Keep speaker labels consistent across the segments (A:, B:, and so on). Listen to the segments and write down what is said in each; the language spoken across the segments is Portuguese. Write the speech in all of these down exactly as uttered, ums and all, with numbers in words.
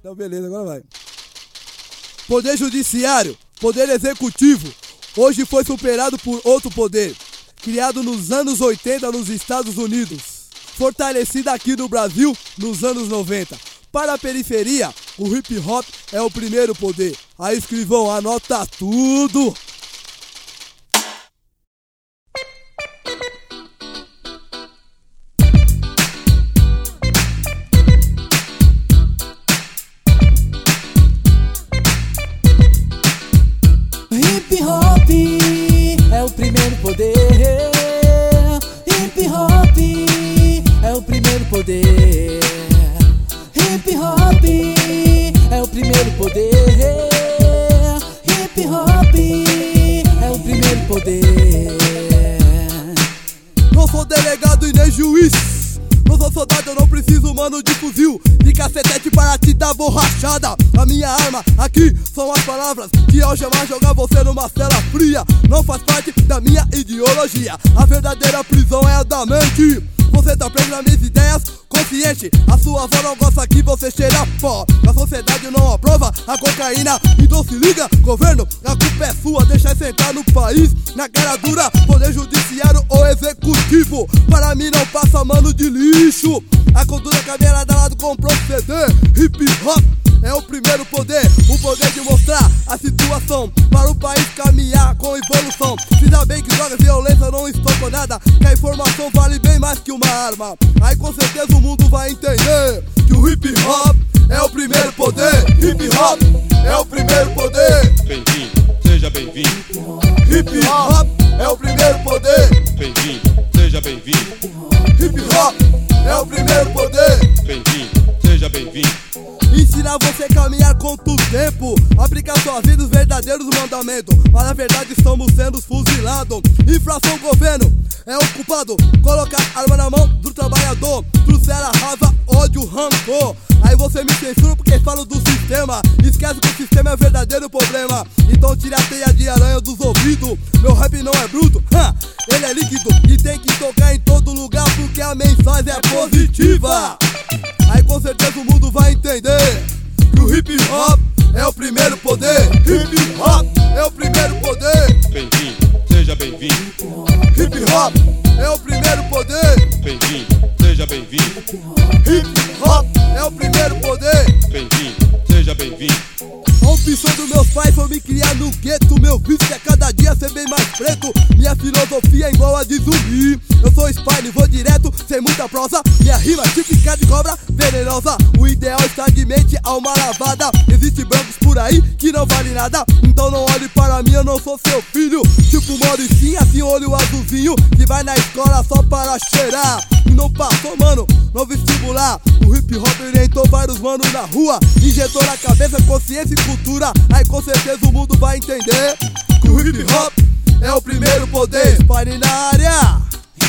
A: Então beleza, agora vai. Poder judiciário, poder executivo, hoje foi superado por outro poder, criado nos anos oitenta nos Estados Unidos, fortalecido aqui no Brasil nos anos noventa. Para a periferia, o hip hop é o primeiro poder. Aí, escrivão, anota tudo!
B: Hip hop é o primeiro poder. Hip hop é o primeiro poder. Hip hop é o primeiro poder. Hip hop é o primeiro poder.
A: Não sou delegado e nem juiz, não sou soldado, eu não preciso, mano, de fuzil, de cacetete para te dar borrachada. A minha arma aqui são as palavras que ao chamar jogar você numa cela fria não faz parte da minha ideologia. A verdadeira prisão é a da mente. Você tá preso nas minhas ideias, consciente. A sua avó não gosta que você cheira pó. A sociedade não aprova a cocaína. Então se liga, governo, a culpa é sua. Deixa sentar no país, na cara dura. Poder judiciário ou executivo, para mim não passa, mano, de lixo. A cultura caminhada lado com proceder. Hip hop é o primeiro poder, o poder de mostrar a situação para o país caminhar com evolução. Se dá bem que drogas e violência não estão com nada, que a informação vale bem mais que uma arma. Aí com certeza o mundo vai entender que o hip hop é o primeiro poder. Hip hop é o primeiro poder.
C: Bem-vindo, seja bem-vindo.
A: Hip hop é o primeiro poder.
C: Bem-vindo, seja bem-vindo.
A: Hip hop é o primeiro poder.
C: Bem-vindo, seja bem-vindo.
A: Ensinar você a caminhar contra o tempo, aplicar sua vida os verdadeiros mandamentos. Mas na verdade estamos sendo fuzilados. Infração, governo é o culpado. Colocar arma na mão do trabalhador, trouxeram raiva, ódio, rancor. Aí você me censura porque falo do sistema. Esquece que o sistema é o verdadeiro problema. Então tira a teia de aranha dos ouvidos. Meu rap não é bruto, ha, ele é líquido e tem que tocar em todo lugar porque a mensagem é positiva. Aí com certeza o mundo vai entender que o hip hop é o primeiro poder. Hip hop é o primeiro poder.
C: Bem-vindo, seja bem-vindo.
A: Hip hop é o primeiro poder.
C: Bem-vindo, seja bem-vindo.
A: Hip hop é o primeiro poder.
C: Bem-vindo, seja bem-vindo.
A: A opção dos meus pais foi me criar no gueto. Meu vício é cada dia ser bem mais preto. Minha filosofia é igual a de zumbi. Eu sou Spine, vou direto, sem muita prosa. Minha rima típica de cobra venenosa. O ideal está de mente, alma lavada. Existem brancos por aí que não vale nada. Então não olhe para mim, eu não sou seu filho. Tipo Mauricinho, assim olho azulzinho, que vai na escola só para cheirar. E não passou, mano, no vestibular. O hip hop orientou vários manos na rua. Injetou na cabeça consciência e cultura. Aí com certeza o mundo vai entender que o hip hop é o primeiro poder. Spine na área.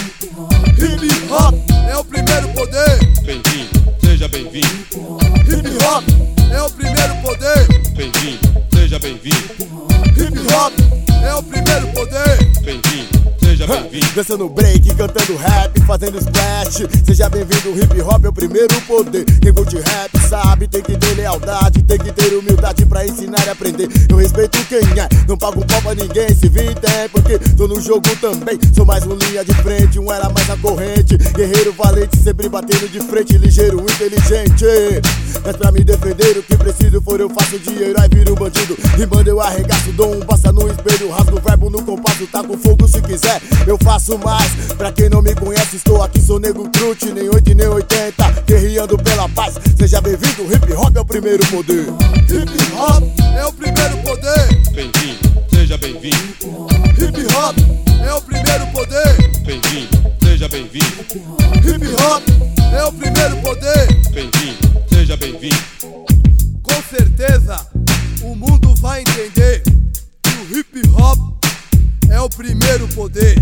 A: Hip hop é o primeiro poder.
C: Bem-vindo, seja bem-vindo.
A: Hip hop é o primeiro poder.
C: Bem-vindo, seja bem-vindo.
A: Hip hop é o primeiro poder.
C: Bem-vindo, seja bem-vindo.
D: Dançando break, cantando rap, fazendo splash. Seja bem-vindo, hip hop é o primeiro poder. Quem curte rap sabe, tem que ter lealdade, tem que ter humildade pra ensinar e aprender. Eu respeito quem é, não pago pau pra ninguém. Se vir tem, porque tô no jogo também. Sou mais um linha de frente, um era mais na corrente. Guerreiro valente, sempre batendo de frente. Ligeiro, inteligente. Mas pra me defender, o que preciso for eu faço de herói, viro bandido. Rimando eu arregaço, dou um passa no espelho. Rasgo o verbo no compasso, tá com fogo se quiser. Eu faço mais, pra quem não me conhece, estou aqui, sou nego crute, nem oito nem oitenta, guerreando pela paz. Seja bem-vindo, hip hop é o primeiro poder.
A: Hip hop é o primeiro poder.
C: Bem-vindo, seja bem-vindo.
A: Hip hop é o primeiro poder.
C: Bem-vindo, seja bem-vindo.
A: Hip hop é o primeiro poder.
C: Bem-vindo, seja bem-vindo.
A: Com certeza o mundo vai entender que o hip hop é o primeiro poder.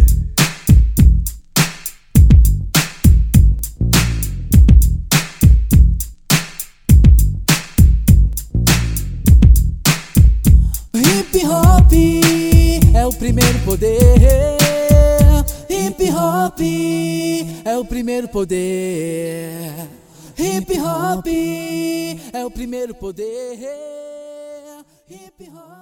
B: Hip hop é o primeiro poder. Hip hop é o primeiro poder. Hip hop é o primeiro poder. Hip hop.